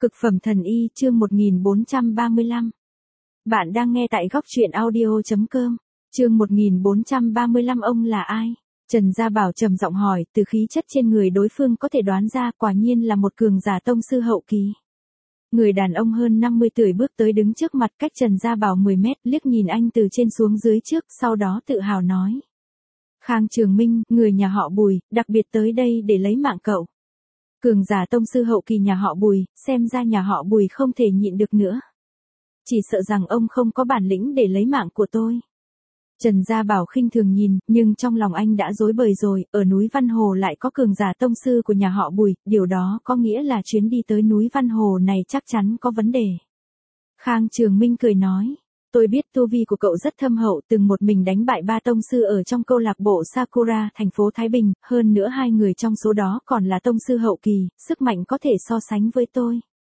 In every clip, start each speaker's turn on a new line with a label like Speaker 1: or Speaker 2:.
Speaker 1: Cực phẩm thần y chương 1435. Bạn đang nghe tại góc truyện audio.com. Chương 1435 ông là ai? Trần Gia Bảo trầm giọng hỏi, từ khí chất trên người đối phương có thể đoán ra quả nhiên là một cường giả tông sư hậu kỳ. Người đàn ông hơn 50 tuổi bước tới đứng trước mặt cách Trần Gia Bảo 10 mét, liếc nhìn anh từ trên xuống dưới trước, sau đó tự hào nói. Khang Trường Minh, người nhà họ Bùi, đặc biệt tới đây để lấy mạng cậu. Cường giả tông sư hậu kỳ nhà họ Bùi, xem ra nhà họ Bùi không thể nhịn được nữa. Chỉ sợ rằng ông không có bản lĩnh để lấy mạng của tôi. Trần Gia Bảo khinh thường nhìn, nhưng trong lòng anh đã rối bời rồi, ở núi Văn Hồ lại có cường giả tông sư của nhà họ Bùi, điều đó có nghĩa là chuyến đi tới núi Văn Hồ này chắc chắn có vấn đề. Khang Trường Minh cười nói. Tôi biết tu vi của cậu rất thâm hậu, từng một mình đánh bại 3 tông sư ở trong câu lạc bộ Sakura, thành phố Thái Bình, hơn nữa 2 người trong số đó còn là tông sư hậu kỳ, sức mạnh có thể so sánh với tôi.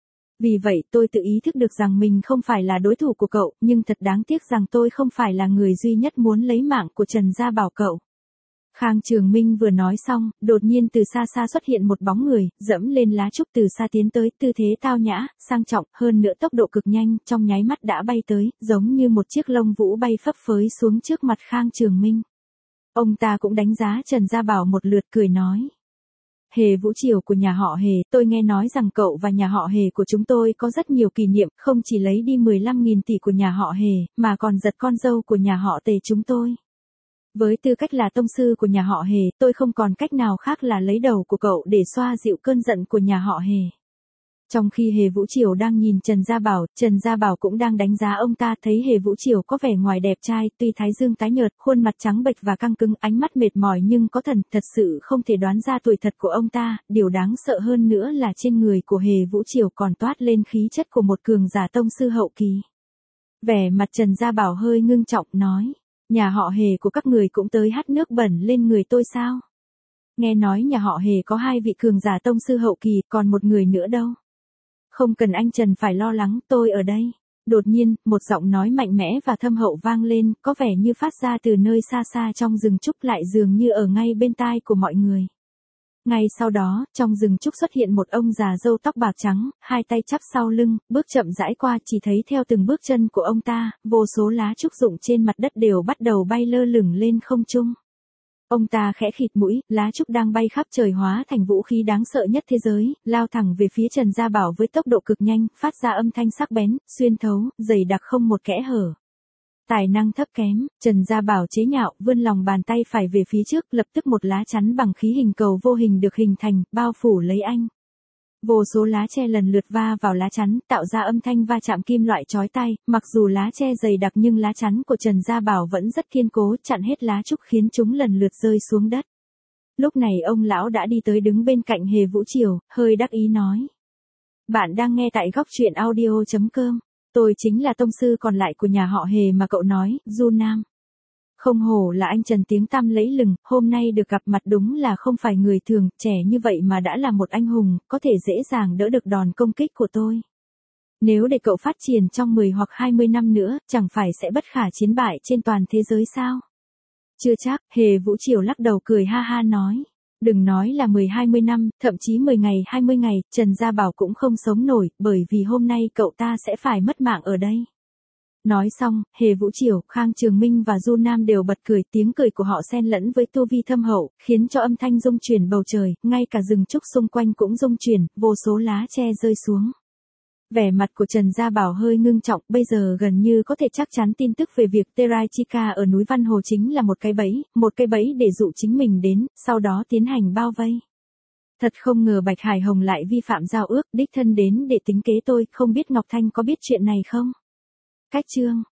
Speaker 1: Vì vậy tôi tự ý thức được rằng mình không phải là đối thủ của cậu, nhưng thật đáng tiếc rằng tôi không phải là người duy nhất muốn lấy mạng của Trần Gia Bảo cậu. Khang Trường Minh vừa nói xong, đột nhiên từ xa xa xuất hiện một bóng người, dẫm lên lá trúc từ xa tiến tới, tư thế tao nhã, sang trọng, hơn nữa tốc độ cực nhanh, trong nháy mắt đã bay tới, giống như một chiếc lông vũ bay phấp phới xuống trước mặt Khang Trường Minh. Ông ta cũng đánh giá Trần Gia Bảo một lượt, cười nói. Hề Vũ Triều của nhà họ Hề, tôi nghe nói rằng cậu và nhà họ Hề của chúng tôi có rất nhiều kỷ niệm, không chỉ lấy đi 15.000 tỷ của nhà họ Hề, mà còn giật con dâu của nhà họ Tề chúng tôi. Với tư cách là tông sư của nhà họ Hề, tôi không còn cách nào khác là lấy đầu của cậu để xoa dịu cơn giận của nhà họ Hề. Trong khi Hề Vũ Triều đang nhìn Trần Gia Bảo cũng đang đánh giá ông ta, thấy Hề Vũ Triều có vẻ ngoài đẹp trai, tuy thái dương tái nhợt, khuôn mặt trắng bệch và căng cứng, ánh mắt mệt mỏi nhưng có thần, thật sự không thể đoán ra tuổi thật của ông ta, điều đáng sợ hơn nữa là trên người của Hề Vũ Triều còn toát lên khí chất của một cường giả tông sư hậu kỳ. Vẻ mặt Trần Gia Bảo hơi ngưng trọng, nói. Nhà họ Hề của các người cũng tới hắt nước bẩn lên người tôi sao? Nghe nói nhà họ Hề có 2 vị cường giả tông sư hậu kỳ, còn một người nữa đâu? Không cần anh Trần phải lo lắng, tôi ở đây. Đột nhiên, một giọng nói mạnh mẽ và thâm hậu vang lên, có vẻ như phát ra từ nơi xa xa trong rừng trúc, lại dường như ở ngay bên tai của mọi người. Ngay sau đó, trong rừng trúc xuất hiện một ông già râu tóc bạc trắng, 2 tay chắp sau lưng, bước chậm rãi qua, chỉ thấy theo từng bước chân của ông ta, vô số lá trúc rụng trên mặt đất đều bắt đầu bay lơ lửng lên không trung. Ông ta khẽ khịt mũi, lá trúc đang bay khắp trời hóa thành vũ khí đáng sợ nhất thế giới, lao thẳng về phía Trần Gia Bảo với tốc độ cực nhanh, phát ra âm thanh sắc bén, xuyên thấu, dày đặc không một kẽ hở. Tài năng thấp kém, Trần Gia Bảo chế nhạo, vươn lòng bàn tay phải về phía trước, lập tức một lá chắn bằng khí hình cầu vô hình được hình thành, bao phủ lấy anh. Vô số lá tre lần lượt va vào lá chắn, tạo ra âm thanh va chạm kim loại chói tai, mặc dù lá tre dày đặc nhưng lá chắn của Trần Gia Bảo vẫn rất kiên cố, chặn hết lá trúc khiến chúng lần lượt rơi xuống đất. Lúc này ông lão đã đi tới đứng bên cạnh Hề Vũ Triều, hơi đắc ý nói. Bạn đang nghe tại góc truyện audio.com. Tôi chính là tông sư còn lại của nhà họ Hề mà cậu nói, Du Nam. Không hổ là anh Trần tiếng tăm lẫy lừng, hôm nay được gặp mặt đúng là không phải người thường, trẻ như vậy mà đã là một anh hùng, có thể dễ dàng đỡ được đòn công kích của tôi. Nếu để cậu phát triển trong 10 hoặc 20 năm nữa, chẳng phải sẽ bất khả chiến bại trên toàn thế giới sao? Chưa chắc, Hề Vũ Triều lắc đầu cười ha ha nói. Đừng nói là 10-20 năm, thậm chí 10 ngày, 20 ngày, Trần Gia Bảo cũng không sống nổi, bởi vì hôm nay cậu ta sẽ phải mất mạng ở đây. Nói xong, Hề Vũ Triều, Khang Trường Minh và Du Nam đều bật cười, tiếng cười của họ xen lẫn với tu vi thâm hậu, khiến cho âm thanh rung chuyển bầu trời, ngay cả rừng trúc xung quanh cũng rung chuyển, vô số lá tre rơi xuống. Vẻ mặt của Trần Gia Bảo hơi ngưng trọng, bây giờ gần như có thể chắc chắn tin tức về việc Teraichika ở núi Văn Hồ chính là một cái bẫy để dụ chính mình đến, sau đó tiến hành bao vây. Thật không ngờ Bạch Hải Hồng lại vi phạm giao ước, đích thân đến để tính kế tôi, không biết Ngọc Thanh có biết chuyện này không? Cách chương